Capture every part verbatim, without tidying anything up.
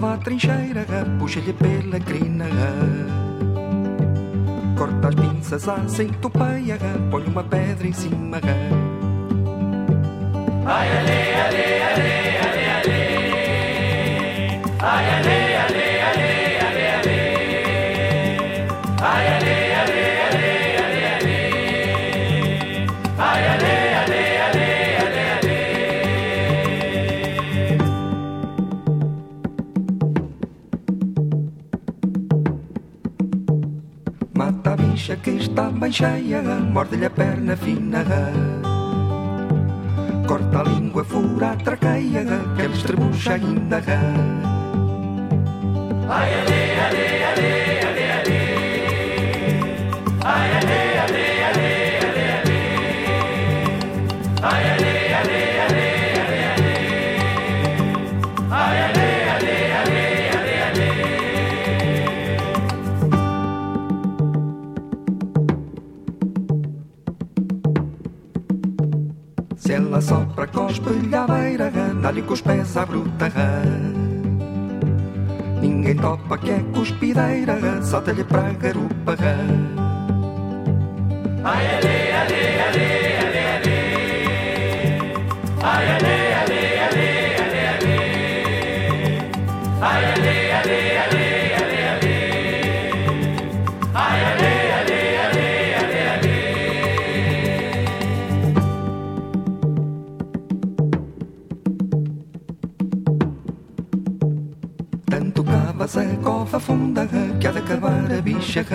cava a trincheira, puxa-lhe pela crina. Corta as pinças à centopeia, põe uma pedra em cima. Ai, ale, ale, ale, ale, ale. Ai, ale, ale, ale, ale, ale. Ai, ale, ale, ale, ale, ale. Ai, ale, ale, ale, ale, ale. Mata a bicha que está bem cheia, morde-lhe a perna fina. Corta a língua, fura a traqueia, que ele estrebucha ainda. Ai, ale, ale, ale, ale, ale. Ai, ale, ale, ale, ale, ale. Ai, ale, ale, ale, ale, ale. Ai, ale, ale, ale, ale, ale. Se ela sopra, cospe-lhe à beira, dá-lhe com os pés à bruta. Ninguém topa que é cuspideira, solta-lhe para a garupa. Ai, ale, ale, ale, ale, ale. Ai, ale, ale, ale, ale, ale. Ai, ale, ale, ale, ale, ale. Ai, ale, ale, ale, ale, ale. Tanto cava-se a cova funda que há de acabar a bicha.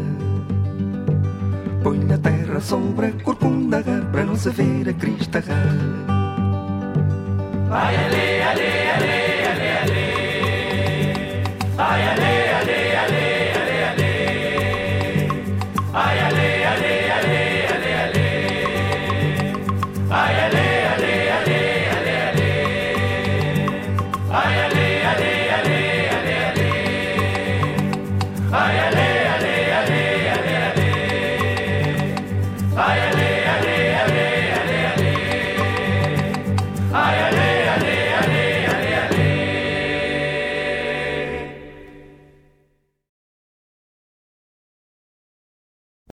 Põe a terra sobre a corcunda para não se ver a crista. Ai, ale, ale, ale, ale, ale. Ai, ale, ale, ale, ale, ale. Ai, ale, ale, ale, ale, ale. Ai, ale, ale, ale, ale, ale. Ai, ale.